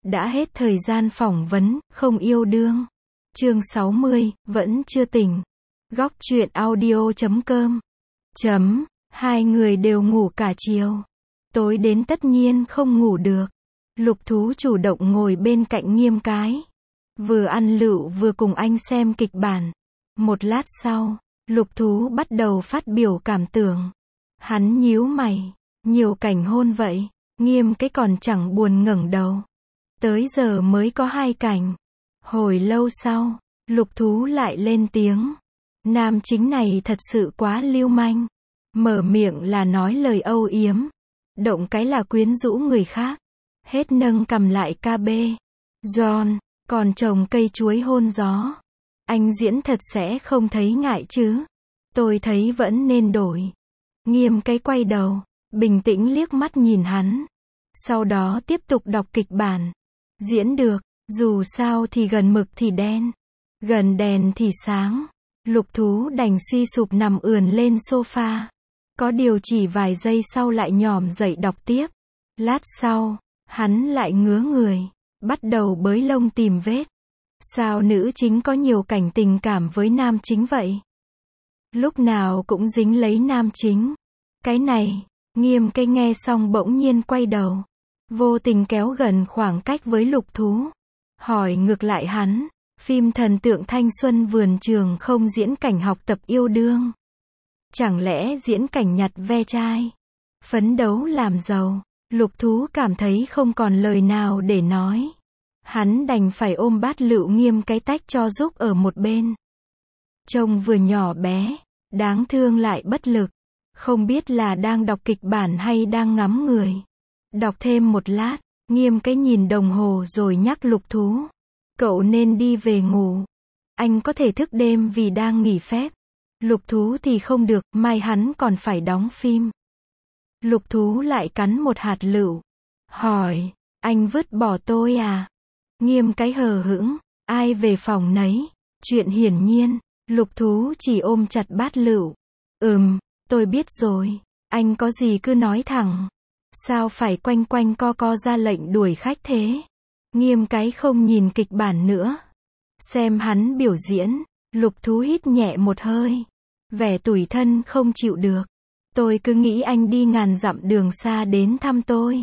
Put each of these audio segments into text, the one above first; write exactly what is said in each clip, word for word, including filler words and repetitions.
Đã hết thời gian phỏng vấn, không yêu đương. Chương sáu mươi, vẫn chưa tỉnh. Góc truyện audio chấm com. Chấm, hai người đều ngủ cả chiều. Tối đến tất nhiên không ngủ được. Lục Thú chủ động ngồi bên cạnh Nghiêm Cái. Vừa ăn lựu vừa cùng anh xem kịch bản. Một lát sau, Lục Thú bắt đầu phát biểu cảm tưởng. Hắn nhíu mày, nhiều cảnh hôn vậy. Nghiêm Cái còn chẳng buồn ngẩng đầu. Tới giờ mới có hai cảnh. Hồi lâu sau, Lục Thú lại lên tiếng. Nam chính này thật sự quá lưu manh. Mở miệng là nói lời âu yếm. Động cái là quyến rũ người khác. Hết nâng cầm lại ca bê. John, còn trồng cây chuối hôn gió. Anh diễn thật sẽ không thấy ngại chứ. Tôi thấy vẫn nên đổi. Nghiêm Cái quay đầu, bình tĩnh liếc mắt nhìn hắn. Sau đó tiếp tục đọc kịch bản. Diễn được, dù sao thì gần mực thì đen. Gần đèn thì sáng. Lục Thú đành suy sụp nằm ườn lên sofa. Có điều chỉ vài giây sau lại nhòm dậy đọc tiếp. Lát sau, hắn lại ngứa người. Bắt đầu bới lông tìm vết. Sao nữ chính có nhiều cảnh tình cảm với nam chính vậy? Lúc nào cũng dính lấy nam chính. Cái này, Nghiêm Cái nghe xong bỗng nhiên quay đầu. Vô tình kéo gần khoảng cách với Lục Thú. Hỏi ngược lại hắn, phim thần tượng thanh xuân vườn trường không diễn cảnh học tập yêu đương. Chẳng lẽ diễn cảnh nhặt ve chai? Phấn đấu làm giàu. Lục Thú cảm thấy không còn lời nào để nói. Hắn đành phải ôm bát lựu Nghiêm Cái tách cho giúp ở một bên. Trông vừa nhỏ bé, đáng thương lại bất lực. Không biết là đang đọc kịch bản hay đang ngắm người. Đọc thêm một lát, Nghiêm Cái nhìn đồng hồ rồi nhắc Lục Thú. Cậu nên đi về ngủ. Anh có thể thức đêm vì đang nghỉ phép. Lục Thú thì không được, mai hắn còn phải đóng phim. Lục Thú lại cắn một hạt lựu. Hỏi, anh vứt bỏ tôi à? Nghiêm Cái hờ hững, ai về phòng nấy. Chuyện hiển nhiên, Lục Thú chỉ ôm chặt bát lựu. Ừm, tôi biết rồi, anh có gì cứ nói thẳng. Sao phải quanh quanh co co ra lệnh đuổi khách thế? Nghiêm Cái không nhìn kịch bản nữa. Xem hắn biểu diễn, Lục Thú hít nhẹ một hơi. Vẻ tủi thân không chịu được. Tôi cứ nghĩ anh đi ngàn dặm đường xa đến thăm tôi.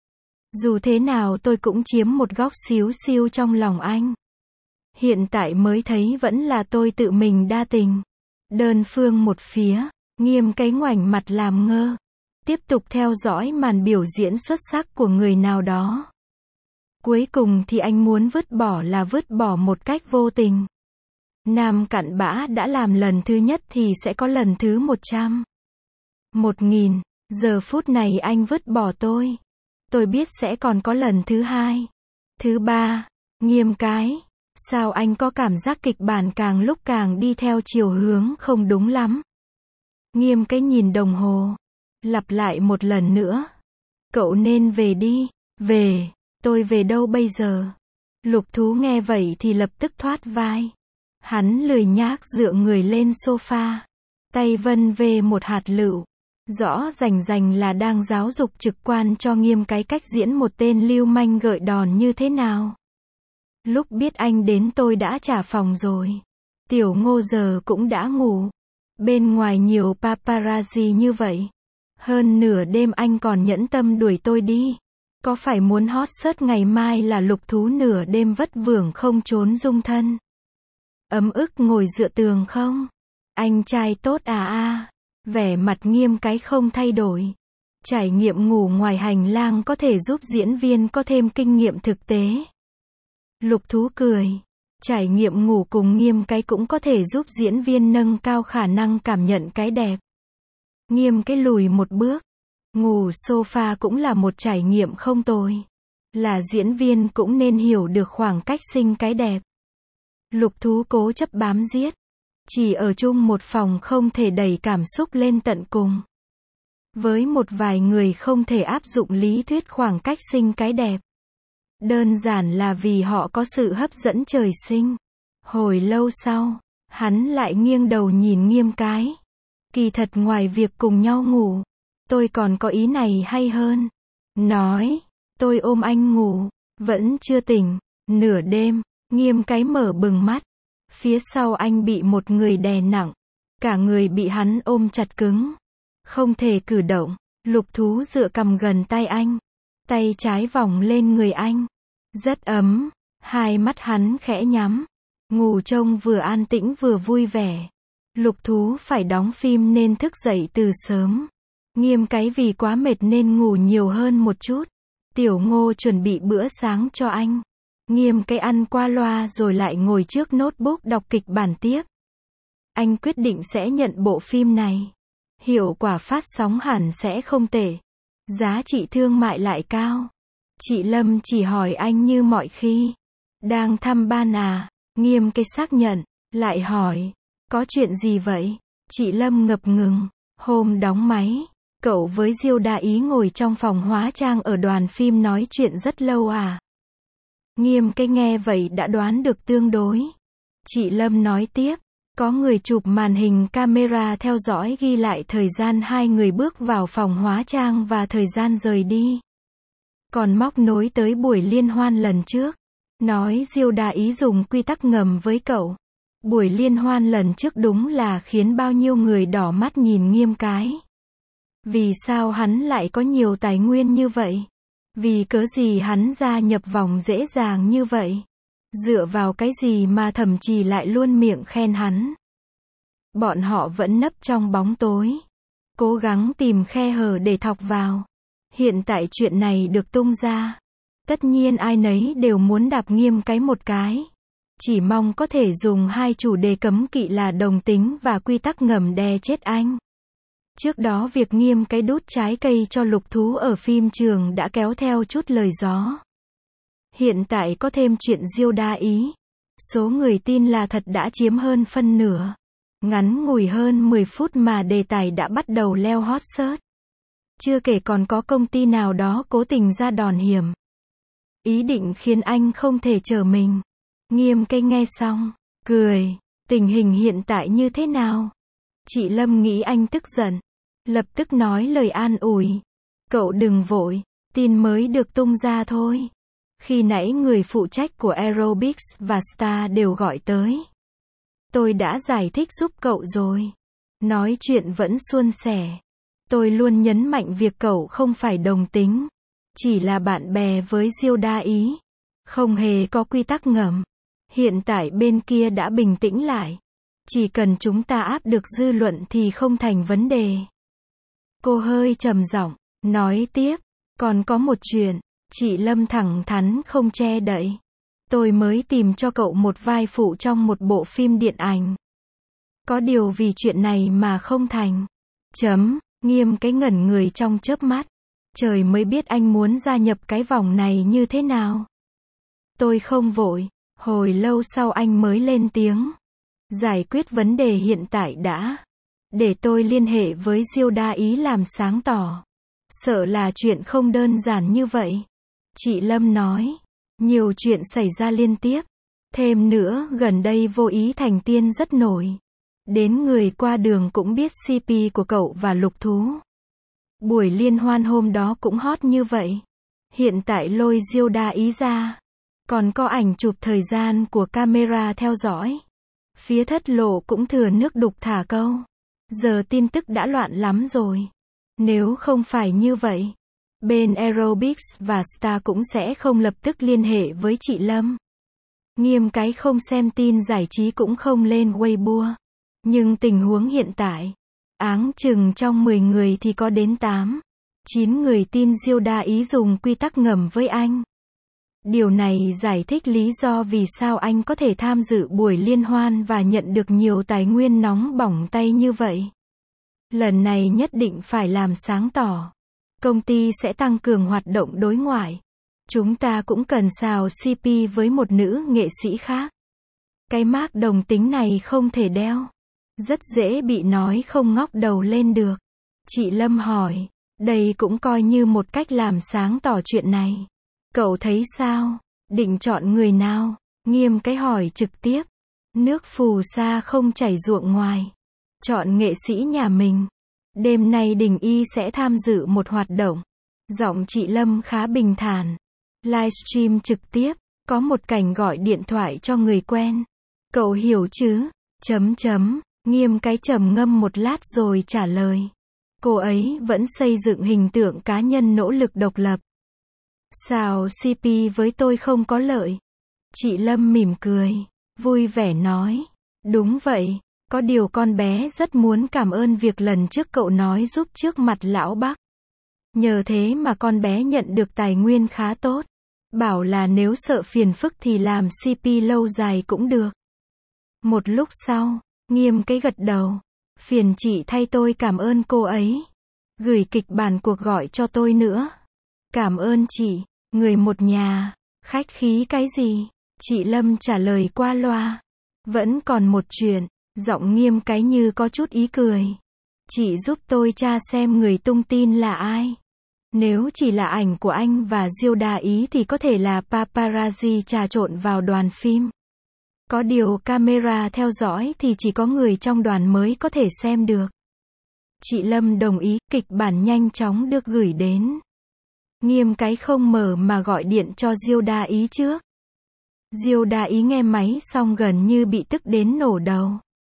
Dù thế nào tôi cũng chiếm một góc xíu xiu trong lòng anh. Hiện tại mới thấy vẫn là tôi tự mình đa tình. Đơn phương một phía, Nghiêm Cái ngoảnh mặt làm ngơ. Tiếp tục theo dõi màn biểu diễn xuất sắc của người nào đó. Cuối cùng thì anh muốn vứt bỏ là vứt bỏ một cách vô tình. Nam cặn bã đã làm lần thứ nhất thì sẽ có lần thứ một trăm. Một nghìn, giờ phút này anh vứt bỏ tôi. Tôi biết sẽ còn có lần thứ hai. Thứ ba, Nghiêm Cái. Sao anh có cảm giác kịch bản càng lúc càng đi theo chiều hướng không đúng lắm? Nghiêm Cái nhìn đồng hồ. Lặp lại một lần nữa. Cậu nên về đi. Về, tôi về đâu bây giờ? Lục Thú nghe vậy thì lập tức thoát vai. Hắn lười nhác dựa người lên sofa. Tay vân về một hạt lựu. Rõ rành rành là đang giáo dục trực quan cho Nghiêm Cái cách diễn một tên lưu manh gợi đòn như thế nào. Lúc biết anh đến tôi đã trả phòng rồi. Tiểu Ngô giờ cũng đã ngủ. Bên ngoài nhiều paparazzi như vậy. Hơn nửa đêm anh còn nhẫn tâm đuổi tôi đi. Có phải muốn hot search ngày mai là Lục Thú nửa đêm vất vưởng không trốn dung thân? Ấm ức ngồi dựa tường không? Anh trai tốt à a. Vẻ mặt Nghiêm Cái không thay đổi. Trải nghiệm ngủ ngoài hành lang có thể giúp diễn viên có thêm kinh nghiệm thực tế. Lục Thú cười. Trải nghiệm ngủ cùng Nghiêm Cái cũng có thể giúp diễn viên nâng cao khả năng cảm nhận cái đẹp. Nghiêm Cái lùi một bước. Ngủ sofa cũng là một trải nghiệm không tồi. Là diễn viên cũng nên hiểu được khoảng cách sinh cái đẹp. Lục Thú cố chấp bám giết. Chỉ ở chung một phòng không thể đẩy cảm xúc lên tận cùng. Với một vài người không thể áp dụng lý thuyết khoảng cách sinh cái đẹp. Đơn giản là vì họ có sự hấp dẫn trời sinh. Hồi lâu sau, hắn lại nghiêng đầu nhìn Nghiêm Cái. Kỳ thật ngoài việc cùng nhau ngủ, tôi còn có ý này hay hơn. Nói, tôi ôm anh ngủ. Vẫn chưa tỉnh. Nửa đêm, Nghiêm cái mở bừng mắt. Phía sau anh bị một người đè nặng. Cả người bị hắn ôm chặt cứng. Không thể cử động. Lục Thú dựa cằm gần tay anh. Tay trái vòng lên người anh. Rất ấm. Hai mắt hắn khẽ nhắm. Ngủ trông vừa an tĩnh vừa vui vẻ. Lục Thú phải đóng phim nên thức dậy từ sớm. Nghiêm cái vì quá mệt nên ngủ nhiều hơn một chút. Tiểu Ngô chuẩn bị bữa sáng cho anh. Nghiêm cái ăn qua loa rồi lại ngồi trước notebook đọc kịch bản tiếp. Anh quyết định sẽ nhận bộ phim này. Hiệu quả phát sóng hẳn sẽ không tệ. Giá trị thương mại lại cao. Chị Lâm chỉ hỏi anh như mọi khi. Đang thăm ban à? Nghiêm cái xác nhận. Lại hỏi. Có chuyện gì vậy? Chị Lâm ngập ngừng. Hôm đóng máy, cậu với Diêu Đa Ý ngồi trong phòng hóa trang ở đoàn phim nói chuyện rất lâu à? Nghiêm cái nghe vậy đã đoán được tương đối. Chị Lâm nói tiếp. Có người chụp màn hình camera theo dõi ghi lại thời gian hai người bước vào phòng hóa trang và thời gian rời đi. Còn móc nối tới buổi liên hoan lần trước. Nói Diêu Đa Ý dùng quy tắc ngầm với cậu. Buổi liên hoan lần trước đúng là khiến bao nhiêu người đỏ mắt nhìn Nghiêm cái. Vì sao hắn lại có nhiều tài nguyên như vậy? Vì cớ gì hắn gia nhập vòng dễ dàng như vậy? Dựa vào cái gì mà Thẩm Trì lại luôn miệng khen hắn? Bọn họ vẫn nấp trong bóng tối. Cố gắng tìm khe hở để thọc vào. Hiện tại chuyện này được tung ra. Tất nhiên ai nấy đều muốn đạp Nghiêm cái một cái. Chỉ mong có thể dùng hai chủ đề cấm kỵ là đồng tính và quy tắc ngầm đè chết anh. Trước đó việc Nghiêm cái đút trái cây cho Lục Thú ở phim trường đã kéo theo chút lời gió. Hiện tại có thêm chuyện Diêu Đa Ý. Số người tin là thật đã chiếm hơn phân nửa. Ngắn ngủi hơn mười phút mà đề tài đã bắt đầu leo hot search. Chưa kể còn có công ty nào đó cố tình ra đòn hiểm. Ý định khiến anh không thể trở mình. Nghiêm cái nghe xong, cười. Tình hình hiện tại như thế nào? Chị Lâm nghĩ anh tức giận. Lập tức nói lời an ủi. Cậu đừng vội. Tin mới được tung ra thôi. Khi nãy người phụ trách của Aerobics và Star đều gọi tới. Tôi đã giải thích giúp cậu rồi. Nói chuyện vẫn suôn sẻ. Tôi luôn nhấn mạnh việc cậu không phải đồng tính. Chỉ là bạn bè với Diêu Đa Ý. Không hề có quy tắc ngầm. Hiện tại bên kia đã bình tĩnh lại. Chỉ cần chúng ta áp được dư luận thì không thành vấn đề. Cô hơi trầm giọng, nói tiếp. Còn có một chuyện. Chị Lâm thẳng thắn không che đậy. Tôi mới tìm cho cậu một vai phụ trong một bộ phim điện ảnh. Có điều vì chuyện này mà không thành. Chấm, Nghiêm cái ngẩn người trong chớp mắt. Trời mới biết anh muốn gia nhập cái vòng này như thế nào. Tôi không vội. Hồi lâu sau anh mới lên tiếng. Giải quyết vấn đề hiện tại đã. Để tôi liên hệ với Diêu Đa Ý làm sáng tỏ. Sợ là chuyện không đơn giản như vậy. Chị Lâm nói. Nhiều chuyện xảy ra liên tiếp. Thêm nữa, gần đây Vô Ý Thành Tiên rất nổi. Đến người qua đường cũng biết xê pê của cậu và Lục Thú. Buổi liên hoan hôm đó cũng hot như vậy. Hiện tại lôi Diêu Đa Ý ra. Còn có ảnh chụp thời gian của camera theo dõi. Phía thất lộ cũng thừa nước đục thả câu. Giờ tin tức đã loạn lắm rồi. Nếu không phải như vậy, bên Aerobics và Star cũng sẽ không lập tức liên hệ với chị Lâm. Nghiêm cái không xem tin giải trí cũng không lên Weibo. Nhưng tình huống hiện tại, áng chừng trong mười người thì có đến tám, chín người tin Diêu Đa Ý dùng quy tắc ngầm với anh. Điều này giải thích lý do vì sao anh có thể tham dự buổi liên hoan và nhận được nhiều tài nguyên nóng bỏng tay như vậy. Lần này nhất định phải làm sáng tỏ. Công ty sẽ tăng cường hoạt động đối ngoại. Chúng ta cũng cần xào xê pê với một nữ nghệ sĩ khác. Cái mác đồng tính này không thể đeo. Rất dễ bị nói không ngóc đầu lên được. Chị Lâm hỏi. Đây cũng coi như một cách làm sáng tỏ chuyện này. Cậu thấy sao? Định chọn người nào? Nghiêm cái hỏi trực tiếp. Nước phù sa không chảy ruộng ngoài. Chọn nghệ sĩ nhà mình. Đêm nay Đình Y sẽ tham dự một hoạt động. Giọng chị Lâm khá bình thản. Livestream trực tiếp, có một cảnh gọi điện thoại cho người quen. Cậu hiểu chứ? Chấm chấm, Nghiêm cái trầm ngâm một lát rồi trả lời. Cô ấy vẫn xây dựng hình tượng cá nhân nỗ lực độc lập. Sao xê pê với tôi không có lợi? Chị Lâm mỉm cười, vui vẻ nói. Đúng vậy, có điều con bé rất muốn cảm ơn việc lần trước cậu nói giúp trước mặt lão Bắc. Nhờ thế mà con bé nhận được tài nguyên khá tốt. Bảo là nếu sợ phiền phức thì làm xê pê lâu dài cũng được. Một lúc sau, Nghiêm cái gật đầu. Phiền chị thay tôi cảm ơn cô ấy. Gửi kịch bản cuộc gọi cho tôi nữa. Cảm ơn chị, người một nhà. Khách khí cái gì? Chị Lâm trả lời qua loa. Vẫn còn một chuyện. Giọng Nghiêm cái như có chút ý cười. Chị giúp tôi tra xem người tung tin là ai. Nếu chỉ là ảnh của anh và Diêu Đa Ý thì có thể là paparazzi trà trộn vào đoàn phim. Có điều camera theo dõi thì chỉ có người trong đoàn mới có thể xem được. Chị Lâm đồng ý, kịch bản nhanh chóng được gửi đến. Nghiêm cái không mở mà gọi điện cho Diêu Đa Ý trước. Diêu Đa Ý nghe máy xong gần như bị tức đến nổ đầu.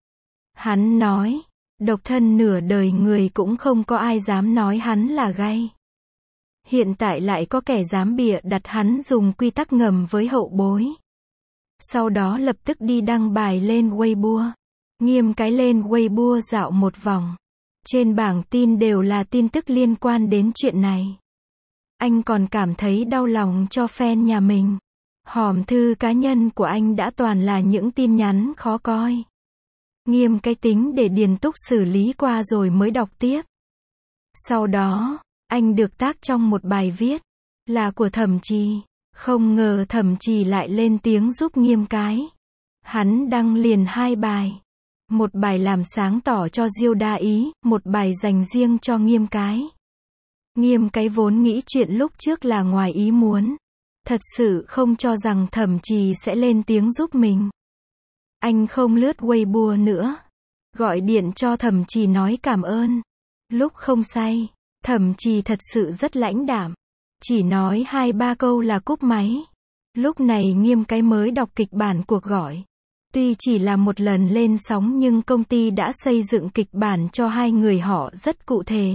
Hắn nói, độc thân nửa đời người cũng không có ai dám nói hắn là gay. Hiện tại lại có kẻ dám bịa đặt hắn dùng quy tắc ngầm với hậu bối. Sau đó lập tức đi đăng bài lên Weibo. Nghiêm cái lên Weibo dạo một vòng. Trên bảng tin đều là tin tức liên quan đến chuyện này. Anh còn cảm thấy đau lòng cho fan nhà mình. Hòm thư cá nhân của anh đã toàn là những tin nhắn khó coi. Nghiêm cái tính để điền túc xử lý qua rồi mới đọc tiếp. Sau đó, anh được tác trong một bài viết, là của Thẩm Trì. Không ngờ Thẩm Trì lại lên tiếng giúp Nghiêm cái. Hắn đăng liền hai bài. Một bài làm sáng tỏ cho Diêu Đa Ý, một bài dành riêng cho Nghiêm cái. Nghiêm cái vốn nghĩ chuyện lúc trước là ngoài ý muốn. Thật sự không cho rằng Thẩm Trì sẽ lên tiếng giúp mình. Anh không lướt Weibo nữa. Gọi điện cho Thẩm Trì nói cảm ơn. Lúc không say, Thẩm Trì thật sự rất lãnh đạm. Chỉ nói hai ba câu là cúp máy. Lúc này Nghiêm cái mới đọc kịch bản cuộc gọi. Tuy chỉ là một lần lên sóng nhưng công ty đã xây dựng kịch bản cho hai người họ rất cụ thể.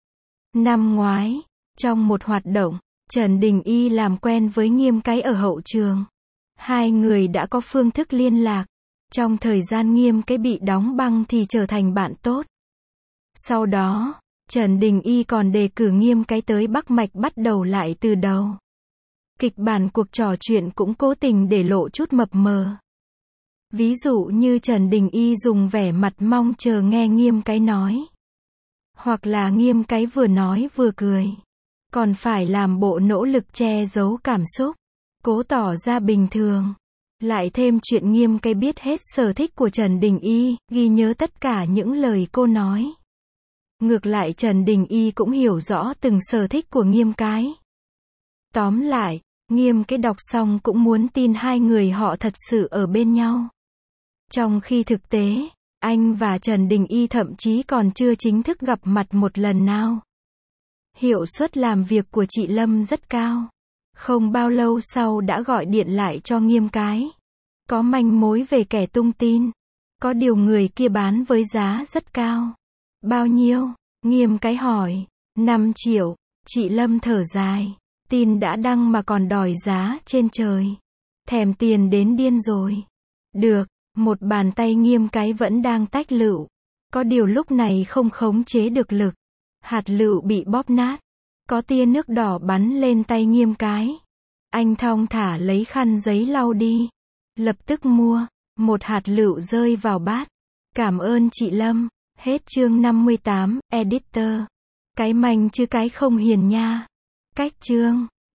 Năm ngoái, trong một hoạt động, Trần Đình Y làm quen với Nghiêm cái ở hậu trường. Hai người đã có phương thức liên lạc. Trong thời gian Nghiêm cái bị đóng băng thì trở thành bạn tốt. Sau đó, Trần Đình Y còn đề cử Nghiêm cái tới Bắc Mạch bắt đầu lại từ đầu. Kịch bản cuộc trò chuyện cũng cố tình để lộ chút mập mờ. Ví dụ như Trần Đình Y dùng vẻ mặt mong chờ nghe Nghiêm cái nói. Hoặc là Nghiêm cái vừa nói vừa cười. Còn phải làm bộ nỗ lực che giấu cảm xúc. Cố tỏ ra bình thường. Lại thêm chuyện Nghiêm cái biết hết sở thích của Trần Đình Y, ghi nhớ tất cả những lời cô nói. Ngược lại Trần Đình Y cũng hiểu rõ từng sở thích của Nghiêm cái. Tóm lại, Nghiêm cái đọc xong cũng muốn tin hai người họ thật sự ở bên nhau. Trong khi thực tế, anh và Trần Đình Y thậm chí còn chưa chính thức gặp mặt một lần nào. Hiệu suất làm việc của chị Lâm rất cao. Không bao lâu sau đã gọi điện lại cho Nghiêm cái. Có manh mối về kẻ tung tin. Có điều người kia bán với giá rất cao. Bao nhiêu? Nghiêm cái hỏi. năm triệu. Chị Lâm thở dài. Tin đã đăng mà còn đòi giá trên trời. Thèm tiền đến điên rồi. Được. Một bàn tay Nghiêm cái vẫn đang tách lựu. Có điều lúc này không khống chế được lực. Hạt lựu bị bóp nát. Có tia nước đỏ bắn lên tay Nghiêm cái. Anh thong thả lấy khăn giấy lau đi. Lập tức mua. Một hạt lựu rơi vào bát. Cảm ơn chị Lâm. Hết chương năm mươi tám, Editor. Cái manh chứ cái không hiền nha. Cách chương.